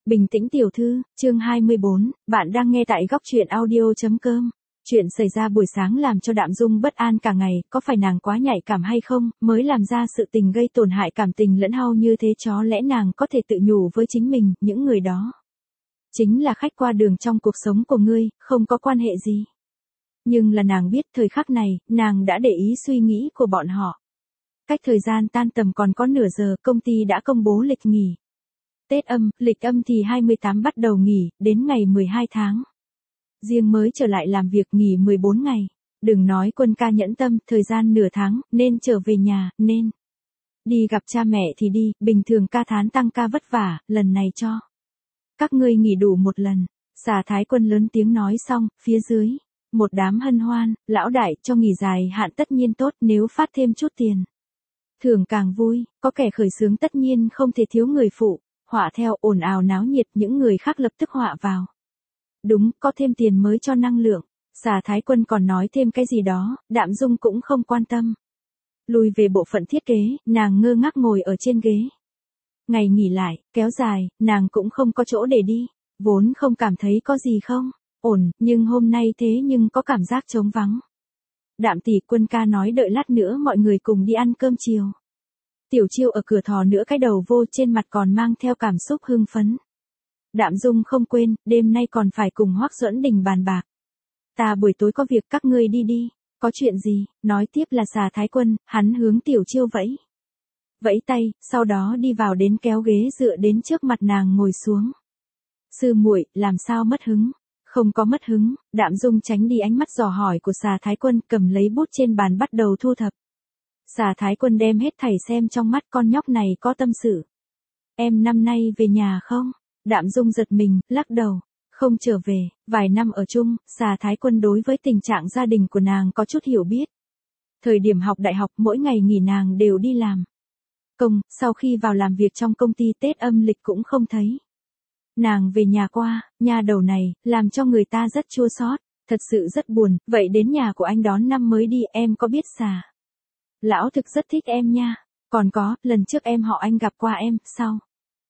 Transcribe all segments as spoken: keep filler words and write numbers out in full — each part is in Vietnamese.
Bình tĩnh tiểu thư, chương hai mươi bốn, bạn đang nghe tại góc truyện audio.com. Chuyện xảy ra buổi sáng làm cho Đạm Dung bất an cả ngày, có phải nàng quá nhạy cảm hay không, mới làm ra sự tình gây tổn hại cảm tình lẫn nhau như thế, chó lẽ nàng có thể tự nhủ với chính mình, những người đó chính là khách qua đường trong cuộc sống của ngươi, không có quan hệ gì. Nhưng là nàng biết thời khắc này, nàng đã để ý suy nghĩ của bọn họ. Cách thời gian tan tầm còn có nửa giờ, công ty đã công bố lịch nghỉ. Tết âm, lịch âm thì hai mươi tám bắt đầu nghỉ, đến ngày mười hai tháng. Riêng mới trở lại làm việc nghỉ mười bốn ngày. Đừng nói Quân ca nhẫn tâm, thời gian nửa tháng, nên trở về nhà, nên đi gặp cha mẹ thì đi, bình thường ca thán tăng ca vất vả, lần này cho các ngươi nghỉ đủ một lần. Xà Thái Quân lớn tiếng nói xong, phía dưới một đám hân hoan, lão đại cho nghỉ dài hạn tất nhiên tốt, nếu phát thêm chút tiền thường càng vui, có kẻ khởi xướng tất nhiên không thể thiếu người phụ. Họa theo, ồn ào náo nhiệt, những người khác lập tức họa vào. Đúng, có thêm tiền mới cho năng lượng. Xà Thái Quân còn nói thêm cái gì đó, Đạm Dung cũng không quan tâm. Lùi về bộ phận thiết kế, nàng ngơ ngác ngồi ở trên ghế. Ngày nghỉ lại, kéo dài, nàng cũng không có chỗ để đi. Vốn không cảm thấy có gì không ổn, nhưng hôm nay thế nhưng có cảm giác trống vắng. Đạm tỷ, Quân ca nói đợi lát nữa mọi người cùng đi ăn cơm chiều. Tiểu Chiêu ở cửa thò nữa cái đầu vô, trên mặt còn mang theo cảm xúc hưng phấn. Đạm Dung không quên, đêm nay còn phải cùng Hoắc Duẫn Đình bàn bạc. Ta buổi tối có việc, các ngươi đi đi. Có chuyện gì? Nói tiếp là Xà Thái Quân, hắn hướng Tiểu Chiêu vẫy. Vẫy tay, sau đó đi vào đến kéo ghế dựa đến trước mặt nàng ngồi xuống. Sư muội, làm sao mất hứng? Không có mất hứng. Đạm Dung tránh đi ánh mắt dò hỏi của Xà Thái Quân, cầm lấy bút trên bàn bắt đầu thu thập. Xà Thái Quân đem hết thảy xem trong mắt, con nhóc này có tâm sự. Em năm nay về nhà không? Đạm Dung giật mình, lắc đầu. Không trở về, vài năm ở chung, Xà Thái Quân đối với tình trạng gia đình của nàng có chút hiểu biết. Thời điểm học đại học, mỗi ngày nghỉ nàng đều đi làm công, sau khi vào làm việc trong công ty, Tết âm lịch cũng không thấy nàng về nhà qua. Nhà đầu này, làm cho người ta rất chua xót, thật sự rất buồn. Vậy đến nhà của anh đón năm mới đi, em có biết Xà lão thực rất thích em nha. Còn có, lần trước em họ Anh gặp qua em, sau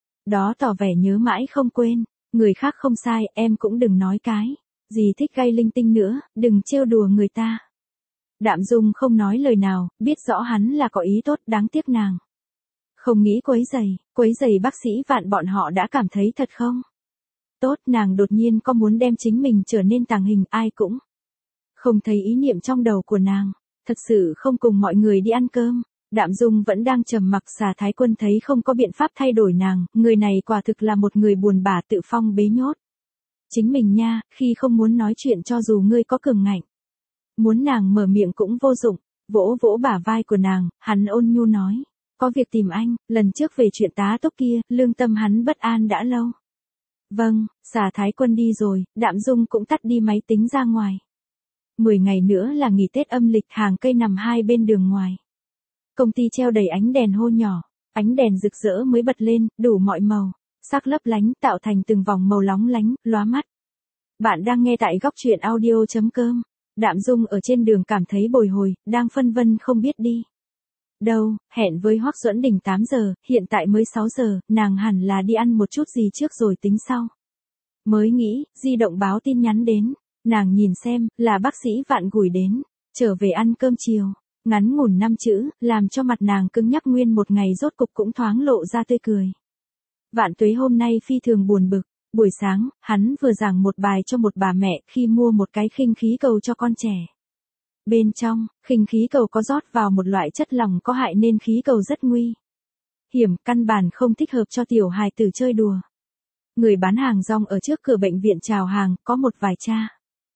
đó tỏ vẻ nhớ mãi không quên. Người khác không sai, em cũng đừng nói cái gì thích gây linh tinh nữa, đừng trêu đùa người ta. Đạm Dung không nói lời nào, biết rõ hắn là có ý tốt, đáng tiếc nàng không nghĩ quấy rầy, quấy rầy bác sĩ Vạn bọn họ đã cảm thấy thật không tốt. Nàng đột nhiên có muốn đem chính mình trở nên tàng hình, ai cũng không thấy ý niệm trong đầu của nàng. Thật sự không cùng mọi người đi ăn cơm. Đạm Dung vẫn đang trầm mặc. Xà Thái Quân thấy không có biện pháp thay đổi nàng, người này quả thực là một người buồn bã tự phong bế nhốt chính mình nha, khi không muốn nói chuyện cho dù ngươi có cường ngạnh, muốn nàng mở miệng cũng vô dụng. Vỗ vỗ bả vai của nàng, hắn ôn nhu nói, có việc tìm anh, lần trước về chuyện tá túc kia, lương tâm hắn bất an đã lâu. Vâng. Xà Thái Quân đi rồi, Đạm Dung cũng tắt đi máy tính ra ngoài. Mười ngày nữa là nghỉ Tết âm lịch, hàng cây nằm hai bên đường ngoài. Công ty treo đầy ánh đèn hô nhỏ, ánh đèn rực rỡ mới bật lên, đủ mọi màu, sắc lấp lánh, tạo thành từng vòng màu lóng lánh, lóa mắt. Bạn đang nghe tại góc truyện audio.com. Đạm Dung ở trên đường cảm thấy bồi hồi, đang phân vân không biết đi đâu. Hẹn với Hoắc Duẫn Đình tám giờ, hiện tại mới sáu giờ, nàng hẳn là đi ăn một chút gì trước rồi tính sau. Mới nghĩ, di động báo tin nhắn đến. Nàng nhìn xem, là bác sĩ Vạn gửi đến, trở về ăn cơm chiều. Ngắn ngủn năm chữ, làm cho mặt nàng cứng nhắc nguyên một ngày rốt cục cũng thoáng lộ ra tươi cười. Vạn Tuế hôm nay phi thường buồn bực. Buổi sáng, hắn vừa giảng một bài cho một bà mẹ khi mua một cái khinh khí cầu cho con trẻ. Bên trong, khinh khí cầu có rót vào một loại chất lỏng có hại nên khí cầu rất nguy hiểm, căn bản không thích hợp cho tiểu hài tử chơi đùa. Người bán hàng rong ở trước cửa bệnh viện chào hàng, có một vài cha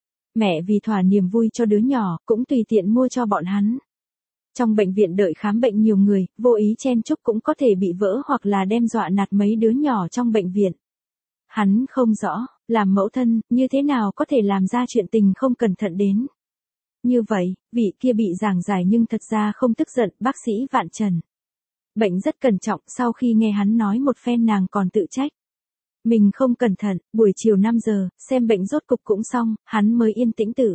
mẹ vì thỏa niềm vui cho đứa nhỏ, cũng tùy tiện mua cho bọn hắn. Trong bệnh viện đợi khám bệnh nhiều người, vô ý chen chúc cũng có thể bị vỡ hoặc là đem dọa nạt mấy đứa nhỏ trong bệnh viện. Hắn không rõ, làm mẫu thân, như thế nào có thể làm ra chuyện tình không cẩn thận đến như vậy. Vị kia bị giảng giải nhưng thật ra không tức giận, bác sĩ Vạn Trần bệnh rất cẩn trọng. Sau khi nghe hắn nói một phen, nàng còn tự trách mình không cẩn thận. Buổi chiều năm giờ, xem bệnh rốt cục cũng xong, hắn mới yên tĩnh tự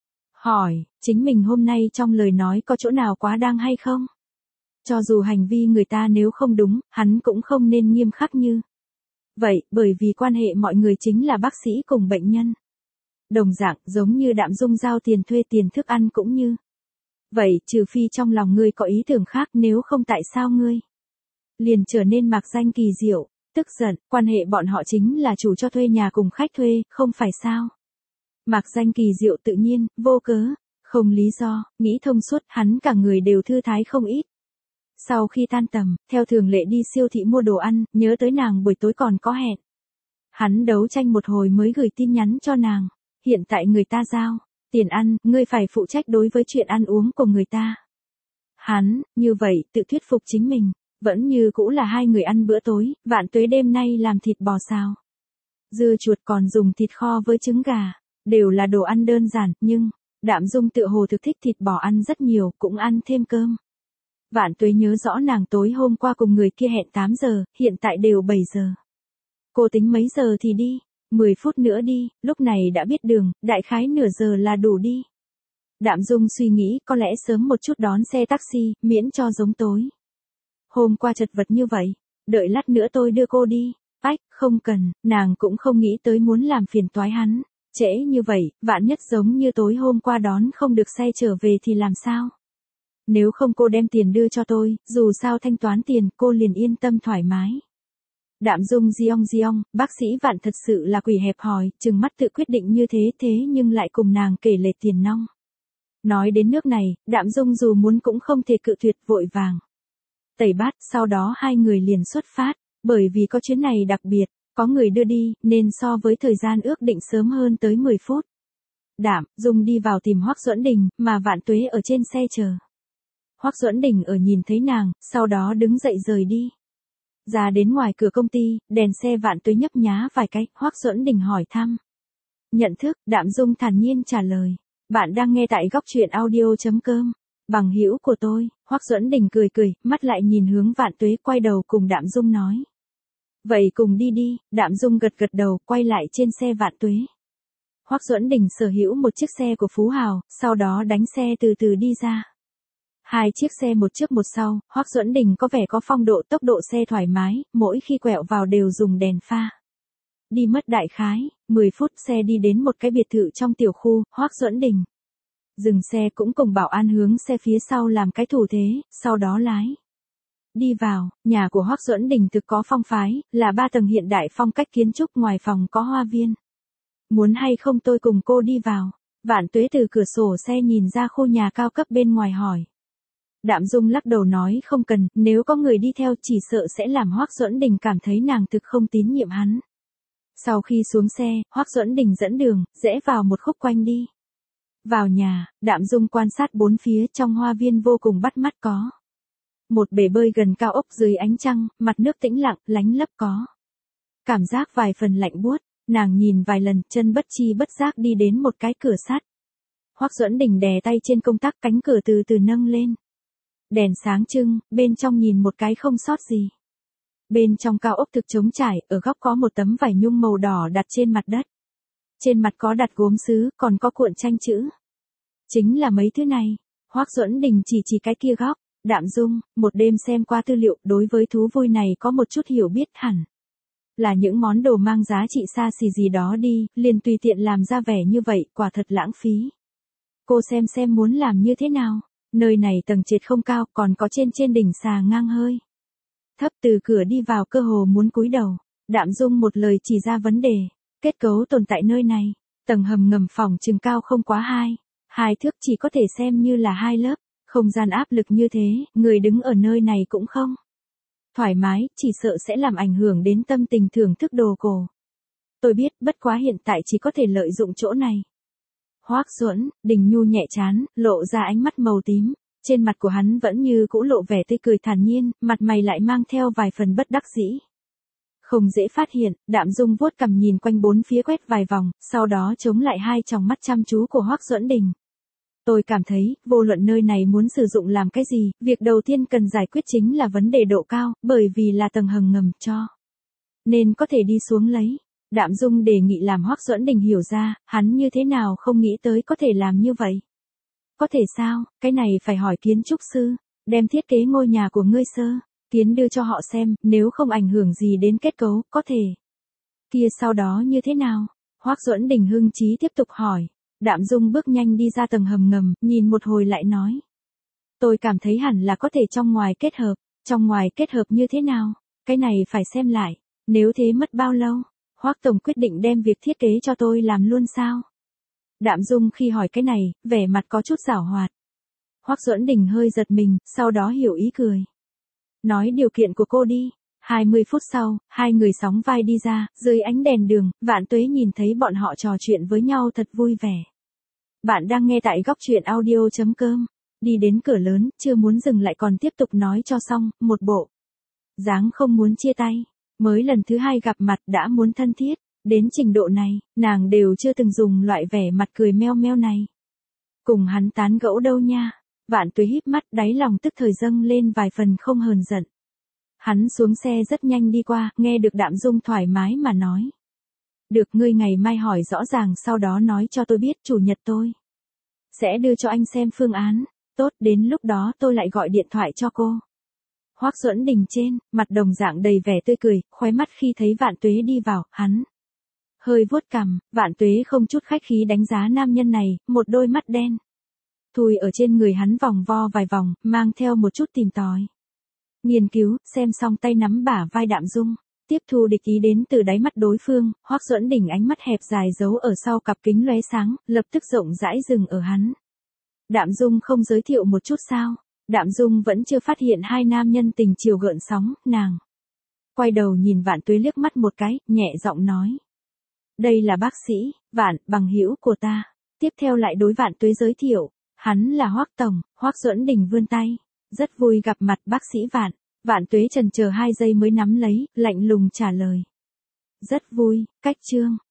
hỏi, chính mình hôm nay trong lời nói có chỗ nào quá đáng hay không? Cho dù hành vi người ta nếu không đúng, hắn cũng không nên nghiêm khắc như Vậy, bởi vì quan hệ mọi người chính là bác sĩ cùng bệnh nhân. Đồng dạng, giống như Đạm Dung giao tiền thuê tiền thức ăn cũng như. Vậy, trừ phi trong lòng ngươi có ý tưởng khác, nếu không tại sao ngươi liền trở nên mạc danh kỳ diệu, tức giận, quan hệ bọn họ chính là chủ cho thuê nhà cùng khách thuê, không phải sao? Mạc danh kỳ diệu tự nhiên, vô cớ, không lý do, nghĩ thông suốt, hắn cả người đều thư thái không ít. Sau khi tan tầm, theo thường lệ đi siêu thị mua đồ ăn, nhớ tới nàng buổi tối còn có hẹn. Hắn đấu tranh một hồi mới gửi tin nhắn cho nàng, hiện tại người ta giao tiền ăn, ngươi phải phụ trách đối với chuyện ăn uống của người ta. Hắn, như vậy, tự thuyết phục chính mình, vẫn như cũ là hai người ăn bữa tối, Vạn Tuế đêm nay làm thịt bò xào. Dưa chuột còn dùng thịt kho với trứng gà, đều là đồ ăn đơn giản, nhưng, Đạm Dung tựa hồ thực thích thịt bò ăn rất nhiều, cũng ăn thêm cơm. Vạn Tuế nhớ rõ nàng tối hôm qua cùng người kia hẹn tám giờ, hiện tại đều bảy giờ. Cô tính mấy giờ thì đi? mười phút nữa đi, lúc này đã biết đường, đại khái nửa giờ là đủ đi. Đạm Dung suy nghĩ có lẽ sớm một chút đón xe taxi, miễn cho giống tối. Hôm qua chật vật như vậy, đợi lát nữa tôi đưa cô đi. Ách, không cần, nàng cũng không nghĩ tới muốn làm phiền toái hắn. Trễ như vậy, vạn nhất giống như tối hôm qua đón không được xe trở về thì làm sao? Nếu không cô đem tiền đưa cho tôi, dù sao thanh toán tiền, cô liền yên tâm thoải mái. Đạm Dung giong giong, bác sĩ Vạn thật sự là quỷ hẹp hòi, chừng mắt tự quyết định như thế thế nhưng lại cùng nàng kể lệ tiền nong. Nói đến nước này, Đạm Dung dù muốn cũng không thể cự tuyệt, vội vàng tẩy bát, sau đó hai người liền xuất phát, bởi vì có chuyến này đặc biệt, có người đưa đi, nên so với thời gian ước định sớm hơn tới mười phút. Đạm Dung đi vào tìm Hoắc Duẫn Đình, mà Vạn Tuế ở trên xe chờ. Hoắc Duẫn Đình ở nhìn thấy nàng, sau đó đứng dậy rời đi. Ra đến ngoài cửa công ty, đèn xe Vạn Tuế nhấp nhá vài cái, Hoắc Duẫn Đình hỏi thăm. Nhận thức, Đạm Dung thản nhiên trả lời. Bạn đang nghe tại góc truyện audio chấm com. Bằng hữu của tôi, Hoắc Duẫn Đình cười cười, mắt lại nhìn hướng Vạn Tuế, quay đầu cùng Đạm Dung nói. Vậy cùng đi đi, Đạm Dung gật gật đầu, quay lại trên xe Vạn Tuế. Hoắc Duẫn Đình sở hữu một chiếc xe của Phú Hào, sau đó đánh xe từ từ đi ra. Hai chiếc xe một trước một sau, Hoắc Duẫn Đình có vẻ có phong độ, tốc độ xe thoải mái, mỗi khi quẹo vào đều dùng đèn pha. Đi mất đại khái mười phút, xe đi đến một cái biệt thự trong tiểu khu. Hoắc Duẫn Đình dừng xe, cũng cùng bảo an hướng xe phía sau làm cái thủ thế, sau đó lái đi vào. Nhà của Hoắc Duẫn Đình thực có phong phái, là ba tầng hiện đại phong cách kiến trúc, ngoài phòng có hoa viên. Muốn hay không tôi cùng cô đi vào? Vạn Tuế từ cửa sổ xe nhìn ra khu nhà cao cấp bên ngoài hỏi. Đạm Dung lắc đầu nói không cần, nếu có người đi theo chỉ sợ sẽ làm Hoắc Duẫn Đình cảm thấy nàng thực không tín nhiệm hắn. Sau khi xuống xe, Hoắc Duẫn Đình dẫn đường, rẽ vào một khúc quanh đi. Vào nhà, Đạm Dung quan sát bốn phía, trong hoa viên vô cùng bắt mắt, có một bể bơi gần cao ốc dưới ánh trăng, mặt nước tĩnh lặng, lánh lấp, có cảm giác vài phần lạnh buốt. Nàng nhìn vài lần, chân bất chi bất giác đi đến một cái cửa sắt. Hoắc Duẫn Đình đè tay trên công tắc, cánh cửa từ từ nâng lên. Đèn sáng trưng, bên trong nhìn một cái không sót gì. Bên trong cao ốc thực trống trải, ở góc có một tấm vải nhung màu đỏ đặt trên mặt đất. Trên mặt có đặt gốm sứ, còn có cuộn tranh chữ. Chính là mấy thứ này. Hoắc Duẫn Đình chỉ chỉ cái kia góc. Đạm Dung, một đêm xem qua tư liệu, đối với thú vui này có một chút hiểu biết, hẳn là những món đồ mang giá trị xa xỉ gì đó đi, liền tùy tiện làm ra vẻ như vậy, quả thật lãng phí. Cô xem xem muốn làm như thế nào. Nơi này tầng trệt không cao, còn có trên trên đỉnh xà ngang hơi thấp, từ cửa đi vào cơ hồ muốn cúi đầu. Đạm Dung một lời chỉ ra vấn đề. Kết cấu tồn tại nơi này, tầng hầm ngầm phòng chừng cao không quá hai, hai thước, chỉ có thể xem như là hai lớp. Không gian áp lực như thế, người đứng ở nơi này cũng không thoải mái, chỉ sợ sẽ làm ảnh hưởng đến tâm tình thưởng thức đồ cổ. Tôi biết, bất quá hiện tại chỉ có thể lợi dụng chỗ này. Hoắc Duẫn Đình nhu nhẹ chán, lộ ra ánh mắt màu tím. Trên mặt của hắn vẫn như cũ lộ vẻ tươi cười thản nhiên, mặt mày lại mang theo vài phần bất đắc dĩ. Không dễ phát hiện, Đạm Dung vuốt cằm nhìn quanh bốn phía quét vài vòng, sau đó chống lại hai tròng mắt chăm chú của Hoắc Duẫn Đình. Tôi cảm thấy, vô luận nơi này muốn sử dụng làm cái gì, việc đầu tiên cần giải quyết chính là vấn đề độ cao, bởi vì là tầng hầm ngầm, cho nên có thể đi xuống lấy. Đạm Dung đề nghị làm Hoắc Duẫn Đình hiểu ra, hắn như thế nào không nghĩ tới có thể làm như vậy. Có thể sao, cái này phải hỏi kiến trúc sư, đem thiết kế ngôi nhà của ngươi sơ kiến đưa cho họ xem, nếu không ảnh hưởng gì đến kết cấu, có thể Kia sau đó như thế nào? Hoắc Duẫn Đình hưng chí tiếp tục hỏi. Đạm Dung bước nhanh đi ra tầng hầm ngầm, nhìn một hồi lại nói. Tôi cảm thấy hẳn là có thể trong ngoài kết hợp. Trong ngoài kết hợp như thế nào? Cái này phải xem lại. Nếu thế mất bao lâu? Hoắc Tổng quyết định đem việc thiết kế cho tôi làm luôn sao? Đạm Dung khi hỏi cái này, vẻ mặt có chút giảo hoạt. Hoắc Duẫn Đình hơi giật mình, sau đó hiểu ý cười. Nói điều kiện của cô đi. hai mươi phút sau, hai người sóng vai đi ra, dưới ánh đèn đường, Vạn Tuế nhìn thấy bọn họ trò chuyện với nhau thật vui vẻ. Bạn đang nghe tại góc truyện audio chấm com. Đi đến cửa lớn, chưa muốn dừng lại còn tiếp tục nói cho xong, một bộ dáng không muốn chia tay. Mới lần thứ hai gặp mặt đã muốn thân thiết. Đến trình độ này, nàng đều chưa từng dùng loại vẻ mặt cười meo meo này. Cùng hắn tán gẫu đâu nha. Vạn Tuế híp mắt, đáy lòng tức thời dâng lên vài phần không hờn giận. Hắn xuống xe rất nhanh đi qua, nghe được Đạm Dung thoải mái mà nói. Được, ngươi ngày mai hỏi rõ ràng, sau đó nói cho tôi biết, chủ nhật tôi sẽ đưa cho anh xem phương án. Tốt, đến lúc đó tôi lại gọi điện thoại cho cô. Hoắc Duẫn Đình trên mặt đồng dạng đầy vẻ tươi cười, khóe mắt khi thấy Vạn Tuế đi vào, hắn hơi vuốt cằm. Vạn Tuế không chút khách khí đánh giá nam nhân này, một đôi mắt đen thui ở trên người hắn vòng vo vài vòng, mang theo một chút tìm tòi. Nghiên cứu, xem xong tay nắm bả vai Đạm Dung, tiếp thu địch ý đến từ đáy mắt đối phương. Hoắc Duẫn Đình ánh mắt hẹp dài giấu ở sau cặp kính lóe sáng, lập tức rộng rãi dừng ở hắn. Đạm Dung không giới thiệu một chút sao? Đạm Dung vẫn chưa phát hiện hai nam nhân tình chiều gợn sóng, nàng quay đầu nhìn Vạn Tuế liếc mắt một cái, nhẹ giọng nói. Đây là bác sĩ, Vạn, bằng hữu của ta. Tiếp theo lại đối Vạn Tuế giới thiệu, hắn là Hoắc Tổng. Hoắc Duẫn Đình vươn tay. Rất vui gặp mặt bác sĩ Vạn. Vạn Tuế chần chờ hai giây mới nắm lấy, lạnh lùng trả lời. Rất vui, cách chương.